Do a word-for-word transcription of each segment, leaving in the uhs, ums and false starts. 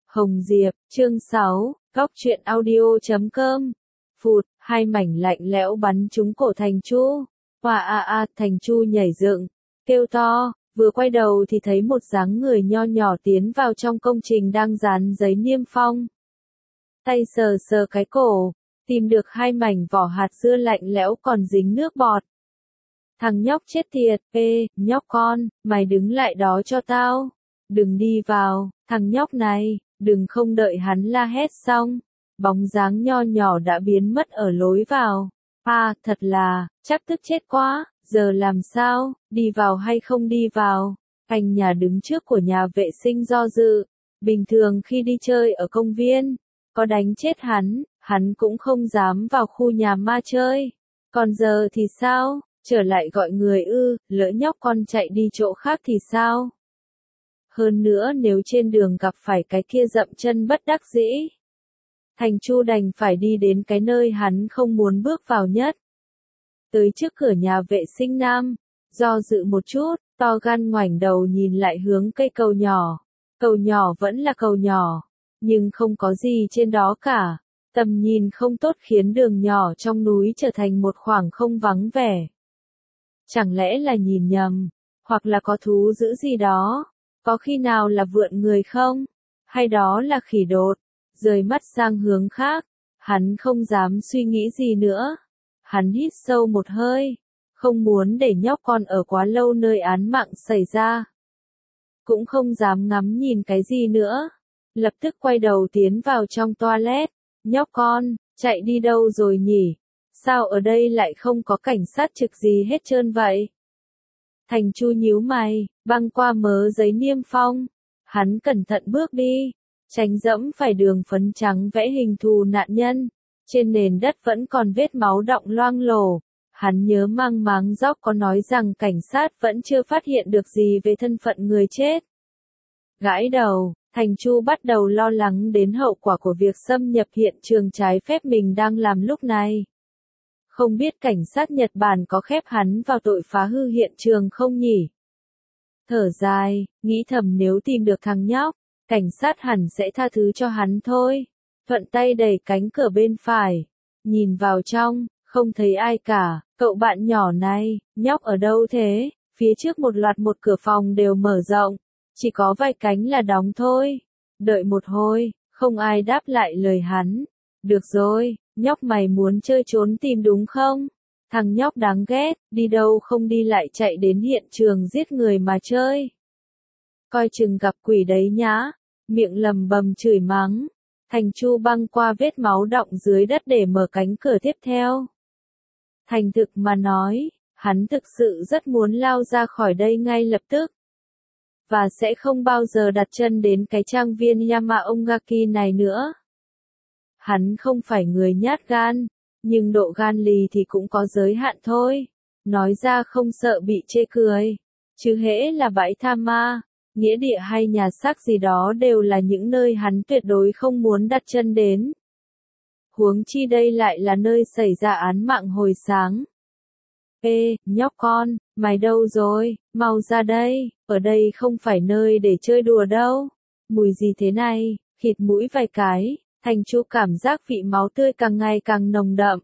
Hồng Diệp, chương sáu, góc truyện audio chấm com. Phụt, hai mảnh lạnh lẽo bắn trúng cổ Thành Chu. Hoa a a, Thành Chu nhảy dựng, kêu to, vừa quay đầu thì thấy một dáng người nho nhỏ tiến vào trong công trình đang dán giấy niêm phong. Tay sờ sờ cái cổ, tìm được hai mảnh vỏ hạt dưa lạnh lẽo còn dính nước bọt. Thằng nhóc chết tiệt, ê, nhóc con, mày đứng lại đó cho tao. Đừng đi vào, thằng nhóc này, đừng. Không đợi hắn la hét xong, bóng dáng nho nhỏ đã biến mất ở lối vào. À, thật là, chắc tức chết quá, giờ làm sao, đi vào hay không đi vào? Anh nhà đứng trước của nhà vệ sinh do dự. Bình thường khi đi chơi ở công viên, có đánh chết hắn, hắn cũng không dám vào khu nhà ma chơi. Còn giờ thì sao? Trở lại gọi người ư, lỡ nhóc con chạy đi chỗ khác thì sao? Hơn nữa nếu trên đường gặp phải cái kia dậm chân bất đắc dĩ, Thành Chu đành phải đi đến cái nơi hắn không muốn bước vào nhất. Tới trước cửa nhà vệ sinh nam, do dự một chút, to gan ngoảnh đầu nhìn lại hướng cây cầu nhỏ. Cầu nhỏ vẫn là cầu nhỏ, nhưng không có gì trên đó cả. Tầm nhìn không tốt khiến đường nhỏ trong núi trở thành một khoảng không vắng vẻ. Chẳng lẽ là nhìn nhầm, hoặc là có thú dữ gì đó? Có khi nào là vượn người không? Hay đó là khỉ đột? Rời mắt sang hướng khác, hắn không dám suy nghĩ gì nữa. Hắn hít sâu một hơi, không muốn để nhóc con ở quá lâu nơi án mạng xảy ra. Cũng không dám ngắm nhìn cái gì nữa. Lập tức quay đầu tiến vào trong toilet. Nhóc con, chạy đi đâu rồi nhỉ? Sao ở đây lại không có cảnh sát trực gì hết trơn vậy? Thành Chu nhíu mày, băng qua mớ giấy niêm phong. Hắn cẩn thận bước đi, tránh dẫm phải đường phấn trắng vẽ hình thù nạn nhân. Trên nền đất vẫn còn vết máu đọng loang lổ. Hắn nhớ mang máng dóc có nói rằng cảnh sát vẫn chưa phát hiện được gì về thân phận người chết. Gãi đầu, Thành Chu bắt đầu lo lắng đến hậu quả của việc xâm nhập hiện trường trái phép mình đang làm lúc này. Không biết cảnh sát Nhật Bản có khép hắn vào tội phá hư hiện trường không nhỉ? Thở dài, nghĩ thầm nếu tìm được thằng nhóc, cảnh sát hẳn sẽ tha thứ cho hắn thôi. Thuận tay đẩy cánh cửa bên phải, nhìn vào trong, không thấy ai cả. Cậu bạn nhỏ này, nhóc ở đâu thế? Phía trước một loạt một cửa phòng đều mở rộng, chỉ có vài cánh là đóng thôi. Đợi một hồi, không ai đáp lại lời hắn. Được rồi, nhóc mày muốn chơi trốn tìm đúng không? Thằng nhóc đáng ghét, đi đâu không đi lại chạy đến hiện trường giết người mà chơi. Coi chừng gặp quỷ đấy nhá, miệng lầm bầm chửi mắng. Thành Chu băng qua vết máu đọng dưới đất để mở cánh cửa tiếp theo. Thành thực mà nói, hắn thực sự rất muốn lao ra khỏi đây ngay lập tức. Và sẽ không bao giờ đặt chân đến cái trang viên Yamaongaki này nữa. Hắn không phải người nhát gan, nhưng độ gan lì thì cũng có giới hạn thôi. Nói ra không sợ bị chê cười. Chứ hễ là bãi tha ma, nghĩa địa hay nhà xác gì đó đều là những nơi hắn tuyệt đối không muốn đặt chân đến. Huống chi đây lại là nơi xảy ra án mạng hồi sáng. Ê, nhóc con, mày đâu rồi, mau ra đây, ở đây không phải nơi để chơi đùa đâu. Mùi gì thế này, khịt mũi vài cái, Thành Chu cảm giác vị máu tươi càng ngày càng nồng đậm.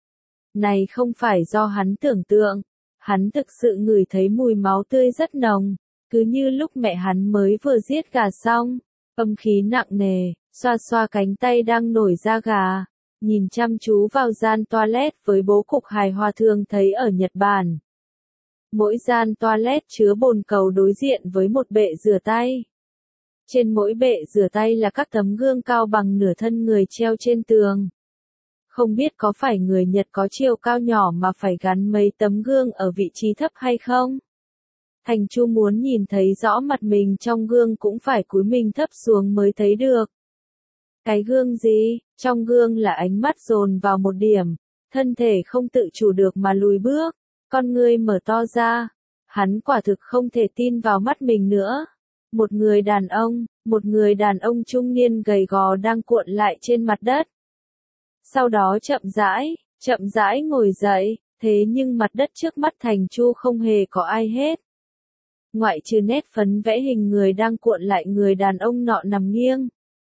Này không phải do hắn tưởng tượng, hắn thực sự ngửi thấy mùi máu tươi rất nồng, cứ như lúc mẹ hắn mới vừa giết gà xong, âm khí nặng nề, xoa xoa cánh tay đang nổi da gà. Nhìn chăm chú vào gian toilet với bố cục hài hòa thường thấy ở Nhật Bản. Mỗi gian toilet chứa bồn cầu đối diện với một bệ rửa tay. Trên mỗi bệ rửa tay là các tấm gương cao bằng nửa thân người treo trên tường. Không biết có phải người Nhật có chiều cao nhỏ mà phải gắn mấy tấm gương ở vị trí thấp hay không? Thành Chu muốn nhìn thấy rõ mặt mình trong gương cũng phải cúi mình thấp xuống mới thấy được. Cái gương gì? Trong gương là ánh mắt dồn vào một điểm, thân thể không tự chủ được mà lùi bước, con ngươi mở to ra. Hắn quả thực không thể tin vào mắt mình nữa. Một người đàn ông, một người đàn ông trung niên gầy gò đang cuộn lại trên mặt đất. Sau đó chậm rãi, chậm rãi ngồi dậy, thế nhưng mặt đất trước mắt Thành Chu không hề có ai hết. Ngoại trừ nét phấn vẽ hình người đang cuộn lại người đàn ông nọ nằm nghiêng.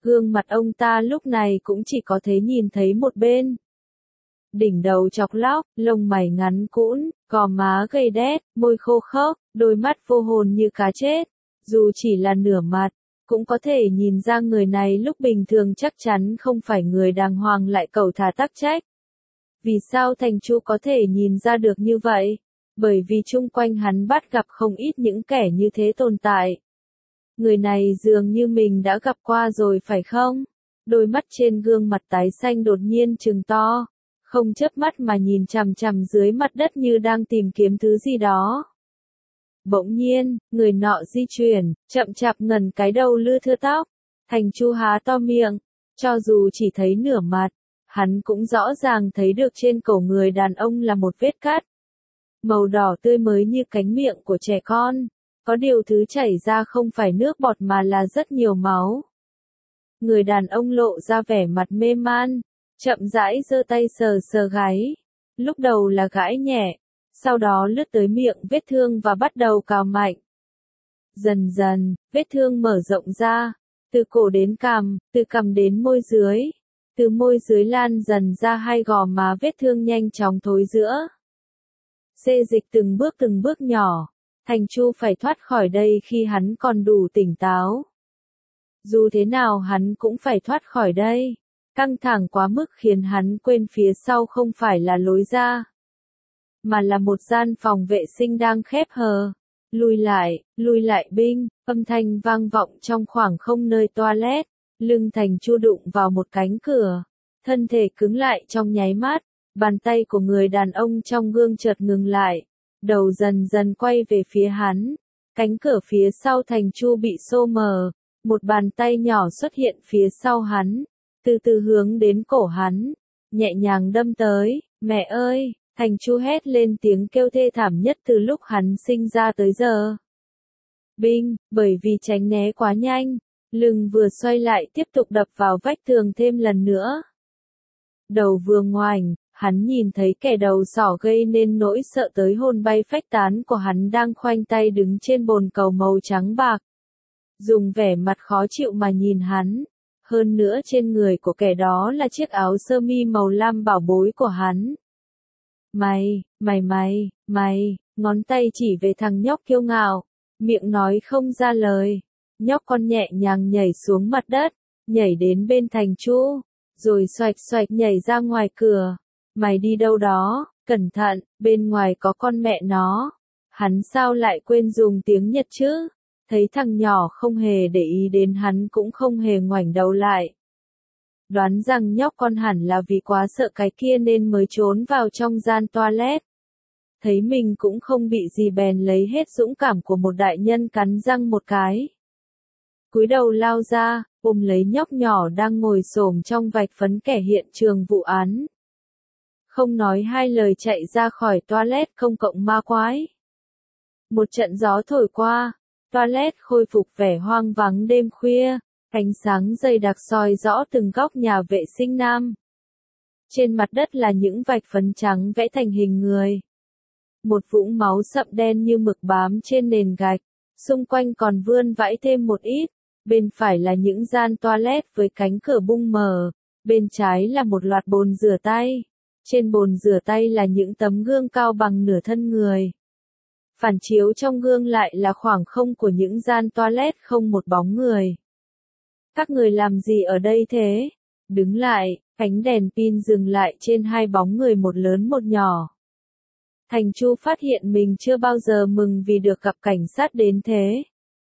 Gương mặt ông ta lúc này cũng chỉ có thể nhìn thấy một bên. Đỉnh đầu chọc lóc, lông mày ngắn cũn, gò má gầy đét, môi khô khốc, đôi mắt vô hồn như cá chết. Dù chỉ là nửa mặt, cũng có thể nhìn ra người này lúc bình thường chắc chắn không phải người đàng hoàng lại cẩu thả tắc trách. Vì sao Thành Chu có thể nhìn ra được như vậy? Bởi vì chung quanh hắn bắt gặp không ít những kẻ như thế tồn tại. Người này dường như mình đã gặp qua rồi phải không? Đôi mắt trên gương mặt tái xanh đột nhiên trừng to, không chớp mắt mà nhìn chằm chằm dưới mặt đất như đang tìm kiếm thứ gì đó. Bỗng nhiên, người nọ di chuyển, chậm chạp ngẩng cái đầu lưa thưa tóc. Thành Chu há to miệng, cho dù chỉ thấy nửa mặt, hắn cũng rõ ràng thấy được trên cổ người đàn ông là một vết cắt. Màu đỏ tươi mới như cánh miệng của trẻ con, có điều thứ chảy ra không phải nước bọt mà là rất nhiều máu. Người đàn ông lộ ra vẻ mặt mê man, chậm rãi giơ tay sờ sờ gáy, lúc đầu là gãi nhẹ, sau đó lướt tới miệng vết thương và bắt đầu cào mạnh. Dần dần, vết thương mở rộng ra, từ cổ đến cằm, từ cằm đến môi dưới, từ môi dưới lan dần ra hai gò má, vết thương nhanh chóng thối rữa. Xê dịch từng bước từng bước nhỏ, Thành Chu phải thoát khỏi đây khi hắn còn đủ tỉnh táo. Dù thế nào hắn cũng phải thoát khỏi đây. Căng thẳng quá mức khiến hắn quên phía sau không phải là lối ra, mà là một gian phòng vệ sinh đang khép hờ. Lùi lại, lùi lại binh, âm thanh vang vọng trong khoảng không nơi toilet. Lưng Thành Chu đụng vào một cánh cửa, thân thể cứng lại trong nháy mắt. Bàn tay của người đàn ông trong gương chợt ngừng lại, đầu dần dần quay về phía hắn. Cánh cửa phía sau Thành Chu bị xô mở, một bàn tay nhỏ xuất hiện phía sau hắn, từ từ hướng đến cổ hắn, nhẹ nhàng đâm tới. Mẹ ơi! Thành Chu hét lên tiếng kêu thê thảm nhất từ lúc hắn sinh ra tới giờ. Binh, bởi vì tránh né quá nhanh, lưng vừa xoay lại tiếp tục đập vào vách tường thêm lần nữa. Đầu vừa ngoảnh, hắn nhìn thấy kẻ đầu sỏ gây nên nỗi sợ tới hồn bay phách tán của hắn đang khoanh tay đứng trên bồn cầu màu trắng bạc. Dùng vẻ mặt khó chịu mà nhìn hắn. Hơn nữa trên người của kẻ đó là chiếc áo sơ mi màu lam bảo bối của hắn. Mày, mày mày, mày, ngón tay chỉ về thằng nhóc kiêu ngạo, miệng nói không ra lời. Nhóc con nhẹ nhàng nhảy xuống mặt đất, nhảy đến bên Thành Chu, rồi xoạch xoạch nhảy ra ngoài cửa. Mày đi đâu đó, cẩn thận, bên ngoài có con mẹ nó. Hắn sao lại quên dùng tiếng Nhật chứ? Thấy thằng nhỏ không hề để ý đến hắn cũng không hề ngoảnh đầu lại. Đoán rằng nhóc con hẳn là vì quá sợ cái kia nên mới trốn vào trong gian toilet. Thấy mình cũng không bị gì bèn lấy hết dũng cảm của một đại nhân cắn răng một cái. Cúi đầu lao ra, ôm lấy nhóc nhỏ đang ngồi xổm trong vạch phấn kẻ hiện trường vụ án. Không nói hai lời chạy ra khỏi toilet công cộng ma quái. Một trận gió thổi qua, toilet khôi phục vẻ hoang vắng đêm khuya, ánh sáng dày đặc soi rõ từng góc nhà vệ sinh nam. Trên mặt đất là những vạch phấn trắng vẽ thành hình người. Một vũng máu sậm đen như mực bám trên nền gạch, xung quanh còn vươn vãi thêm một ít. Bên phải là những gian toilet với cánh cửa bung mở, bên trái là một loạt bồn rửa tay. Trên bồn rửa tay là những tấm gương cao bằng nửa thân người. Phản chiếu trong gương lại là khoảng không của những gian toilet không một bóng người. Các người làm gì ở đây thế? Đứng lại, ánh đèn pin dừng lại trên hai bóng người một lớn một nhỏ. Thành Chu phát hiện mình chưa bao giờ mừng vì được gặp cảnh sát đến thế.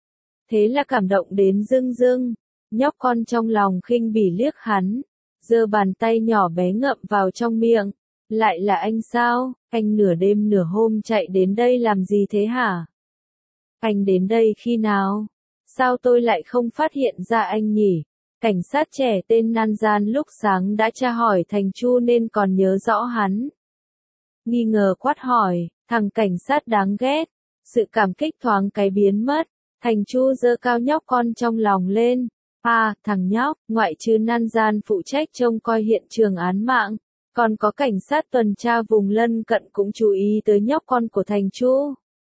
Thế là cảm động đến rưng rưng, nhóc con trong lòng khinh bỉ liếc hắn, giơ bàn tay nhỏ bé ngậm vào trong miệng. Lại là anh sao? Anh nửa đêm nửa hôm chạy đến đây làm gì thế hả? Anh đến đây khi nào? Sao tôi lại không phát hiện ra anh nhỉ? Cảnh sát trẻ tên Nan Gian lúc sáng đã tra hỏi Thành Chu nên còn nhớ rõ hắn. Nghi ngờ quát hỏi, thằng cảnh sát đáng ghét. Sự cảm kích thoáng cái biến mất. Thành Chu giơ cao nhóc con trong lòng lên. À, thằng nhóc, ngoại trừ Nan Gian phụ trách trông coi hiện trường án mạng, còn có cảnh sát tuần tra vùng lân cận cũng chú ý tới nhóc con của Thành Chu.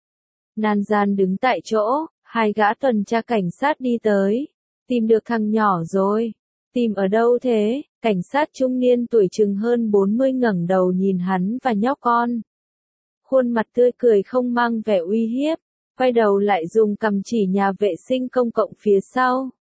Nan Gian đứng tại chỗ, hai gã tuần tra cảnh sát đi tới. Tìm được thằng nhỏ rồi. Tìm ở đâu thế? Cảnh sát trung niên tuổi chừng hơn bốn mươi ngẩng đầu nhìn hắn và nhóc con. Khuôn mặt tươi cười không mang vẻ uy hiếp, quay đầu lại dùng cằm chỉ nhà vệ sinh công cộng phía sau.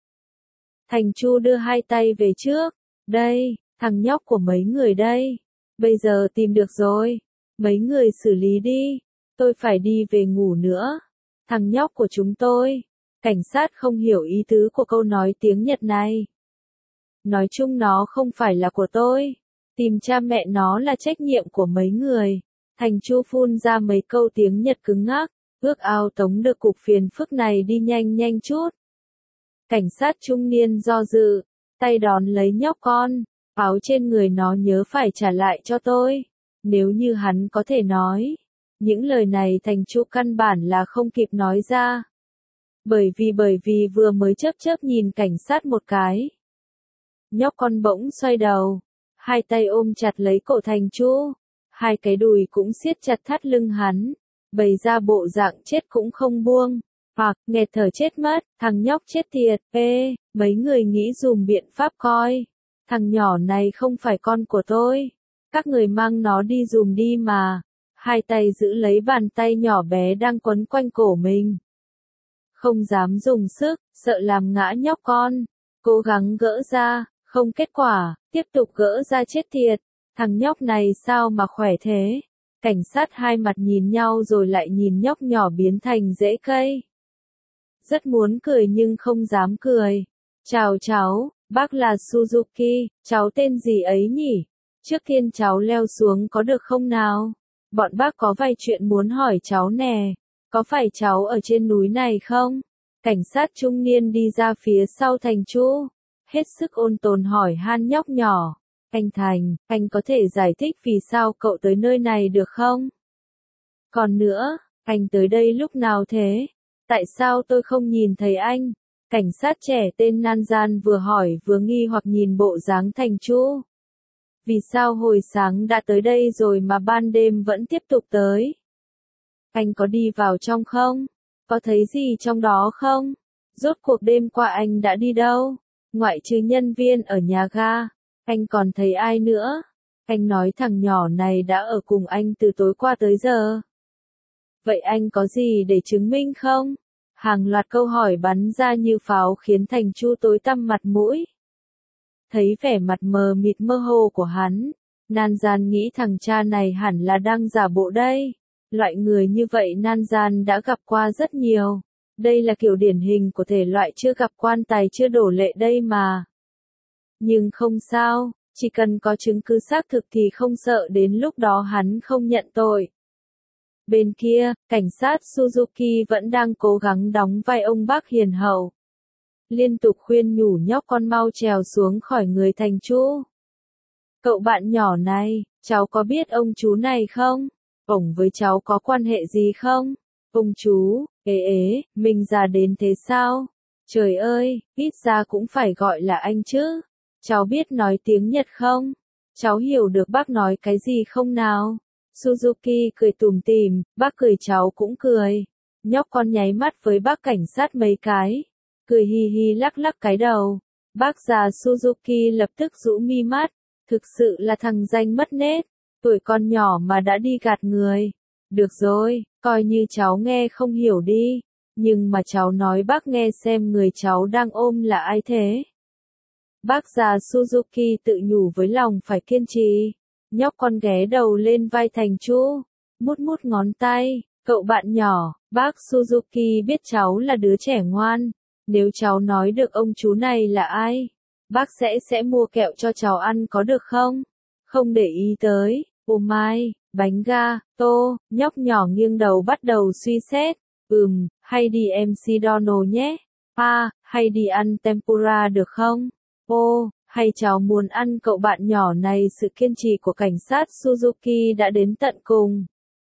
Thành Chu đưa hai tay về trước. Đây, thằng nhóc của mấy người đây. Bây giờ tìm được rồi. Mấy người xử lý đi. Tôi phải đi về ngủ nữa. Thằng nhóc của chúng tôi. Cảnh sát không hiểu ý tứ của câu nói tiếng Nhật này. Nói chung nó không phải là của tôi. Tìm cha mẹ nó là trách nhiệm của mấy người. Thành Chu phun ra mấy câu tiếng Nhật cứng ngắc, ước ao tống được cục phiền phức này đi nhanh nhanh chút. Cảnh sát trung niên do dự, tay đón lấy nhóc con, áo trên người nó nhớ phải trả lại cho tôi. Nếu như hắn có thể nói. Những lời này Thành Chu căn bản là không kịp nói ra. Bởi vì bởi vì vừa mới chớp chớp nhìn cảnh sát một cái. Nhóc con bỗng xoay đầu, hai tay ôm chặt lấy cổ Thành Chu, hai cái đùi cũng siết chặt thắt lưng hắn, bày ra bộ dạng chết cũng không buông, hoặc nghẹt thở chết mất, thằng nhóc chết tiệt, ê, mấy người nghĩ dùm biện pháp coi, thằng nhỏ này không phải con của tôi, các người mang nó đi dùm đi mà, hai tay giữ lấy bàn tay nhỏ bé đang quấn quanh cổ mình. Không dám dùng sức, sợ làm ngã nhóc con, cố gắng gỡ ra. Không kết quả, tiếp tục gỡ ra chết tiệt, thằng nhóc này sao mà khỏe thế? Cảnh sát hai mặt nhìn nhau rồi lại nhìn nhóc nhỏ biến thành rễ cây. Rất muốn cười nhưng không dám cười. Chào cháu, bác là Suzuki, cháu tên gì ấy nhỉ? Trước tiên cháu leo xuống có được không nào? Bọn bác có vài chuyện muốn hỏi cháu nè, có phải cháu ở trên núi này không? Cảnh sát trung niên đi ra phía sau Thành Chu. Hết sức ôn tồn hỏi han nhóc nhỏ. Anh Thành, anh có thể giải thích vì sao cậu tới nơi này được không? Còn nữa, anh tới đây lúc nào thế? Tại sao tôi không nhìn thấy anh? Cảnh sát trẻ tên Nan Gian vừa hỏi vừa nghi hoặc nhìn bộ dáng Thành Chu. Vì sao hồi sáng đã tới đây rồi mà ban đêm vẫn tiếp tục tới? Anh có đi vào trong không? Có thấy gì trong đó không? Rốt cuộc đêm qua anh đã đi đâu? Ngoại trừ nhân viên ở nhà ga, anh còn thấy ai nữa? Anh nói thằng nhỏ này đã ở cùng anh từ tối qua tới giờ. Vậy anh có gì để chứng minh không? Hàng loạt câu hỏi bắn ra như pháo khiến Thành Chu tối tăm mặt mũi. Thấy vẻ mặt mờ mịt mơ hồ của hắn, Nan Gian nghĩ thằng cha này hẳn là đang giả bộ đây. Loại người như vậy Nan Gian đã gặp qua rất nhiều. Đây là kiểu điển hình của thể loại chưa gặp quan tài chưa đổ lệ đây mà. Nhưng không sao, chỉ cần có chứng cứ xác thực thì không sợ đến lúc đó hắn không nhận tội. Bên kia, cảnh sát Suzuki vẫn đang cố gắng đóng vai ông bác hiền hậu. Liên tục khuyên nhủ nhóc con mau trèo xuống khỏi người Thành Chu. Cậu bạn nhỏ này, cháu có biết ông chú này không? Ông với cháu có quan hệ gì không? Ông chú, ế ế, mình già đến thế sao? Trời ơi, ít ra cũng phải gọi là anh chứ. Cháu biết nói tiếng Nhật không? Cháu hiểu được bác nói cái gì không nào? Suzuki cười tủm tỉm, bác cười cháu cũng cười. Nhóc con nháy mắt với bác cảnh sát mấy cái. Cười hi hi lắc lắc cái đầu. Bác già Suzuki lập tức rũ mi mắt. Thực sự là thằng danh mất nết. Tuổi con nhỏ mà đã đi gạt người. Được rồi, coi như cháu nghe không hiểu đi. Nhưng mà cháu nói bác nghe xem người cháu đang ôm là ai thế. Bác già Suzuki tự nhủ với lòng phải kiên trì. Nhóc con ghé đầu lên vai Thành Chu. Mút mút ngón tay. Cậu bạn nhỏ, bác Suzuki biết cháu là đứa trẻ ngoan. Nếu cháu nói được ông chú này là ai, bác sẽ sẽ mua kẹo cho cháu ăn có được không? Không để ý tới. Ô mai, bánh ga, tô, nhóc nhỏ nghiêng đầu bắt đầu suy xét. Ừm, hay đi em xê Donald nhé. À, hay đi ăn tempura được không? Ô, hay cháu muốn ăn cậu bạn nhỏ này. Sự kiên trì của cảnh sát Suzuki đã đến tận cùng.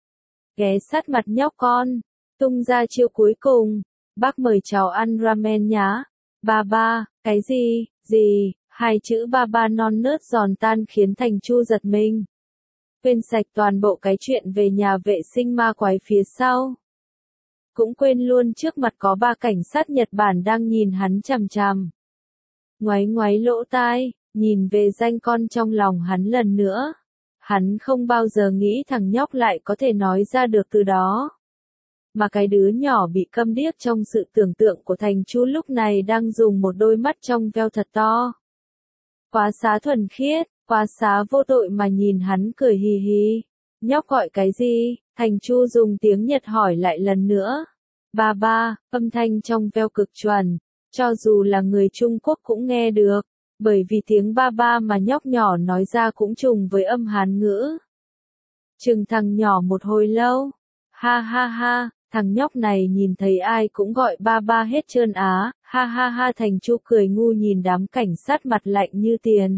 Ghé sát mặt nhóc con, tung ra chiêu cuối cùng. Bác mời cháu ăn ramen nhá. Ba ba, cái gì, gì, hai chữ ba ba non nớt giòn tan khiến Thành Chu giật mình. Quên sạch toàn bộ cái chuyện về nhà vệ sinh ma quái phía sau. Cũng quên luôn trước mặt có ba cảnh sát Nhật Bản đang nhìn hắn chằm chằm. ngoáy ngoáy lỗ tai, nhìn về danh con trong lòng hắn lần nữa. Hắn không bao giờ nghĩ thằng nhóc lại có thể nói ra được từ đó. Mà cái đứa nhỏ bị câm điếc trong sự tưởng tượng của Thành Chu lúc này đang dùng một đôi mắt trong veo thật to. Quá xá thuần khiết, quá xá vô tội mà nhìn hắn cười hì hì. Nhóc gọi cái gì? Thành Chu dùng tiếng Nhật hỏi lại lần nữa. Ba ba, âm thanh trong veo cực chuẩn, cho dù là người Trung Quốc cũng nghe được, bởi vì tiếng ba ba mà nhóc nhỏ nói ra cũng trùng với âm Hán ngữ. Chừng thằng nhỏ một hồi lâu, ha ha ha, thằng nhóc này nhìn thấy ai cũng gọi ba ba hết trơn á, ha ha ha. Thành Chu cười ngu nhìn đám cảnh sát mặt lạnh như tiền.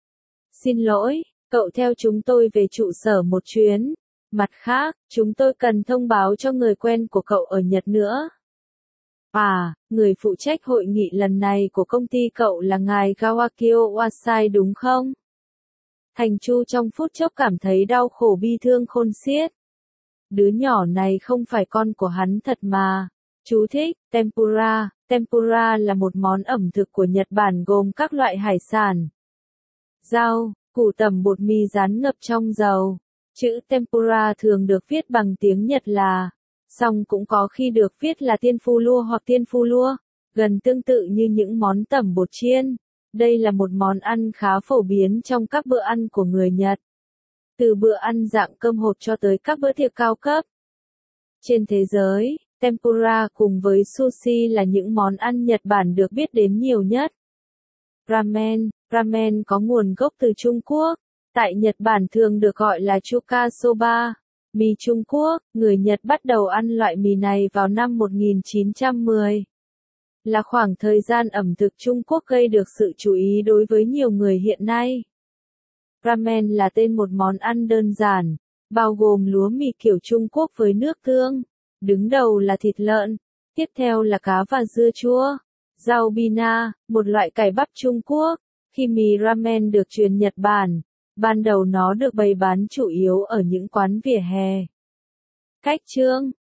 Xin lỗi, cậu theo chúng tôi về trụ sở một chuyến. Mặt khác, chúng tôi cần thông báo cho người quen của cậu ở Nhật nữa. À, người phụ trách hội nghị lần này của công ty cậu là ngài Kawakio Wasai đúng không? Thành Chu trong phút chốc cảm thấy đau khổ bi thương khôn xiết. Đứa nhỏ này không phải con của hắn thật mà. Chú thích, tempura. Tempura là một món ẩm thực của Nhật Bản gồm các loại hải sản, rau, củ tẩm bột mì rán ngập trong dầu. Chữ tempura thường được viết bằng tiếng Nhật là, song cũng có khi được viết là tiên phu lua hoặc tiên phu lua, gần tương tự như những món tẩm bột chiên. Đây là một món ăn khá phổ biến trong các bữa ăn của người Nhật. Từ bữa ăn dạng cơm hộp cho tới các bữa tiệc cao cấp. Trên thế giới, tempura cùng với sushi là những món ăn Nhật Bản được biết đến nhiều nhất. Ramen, ramen có nguồn gốc từ Trung Quốc. Tại Nhật Bản thường được gọi là chuka soba, mì Trung Quốc. Người Nhật bắt đầu ăn loại mì này vào năm một nghìn chín trăm mười. Là khoảng thời gian ẩm thực Trung Quốc gây được sự chú ý đối với nhiều người hiện nay. Ramen là tên một món ăn đơn giản, bao gồm lúa mì kiểu Trung Quốc với nước tương. Đứng đầu là thịt lợn, tiếp theo là cá và dưa chua, rau bina, một loại cải bắp Trung Quốc. Khi mì ramen được truyền Nhật Bản, ban đầu nó được bày bán chủ yếu ở những quán vỉa hè. Cách chương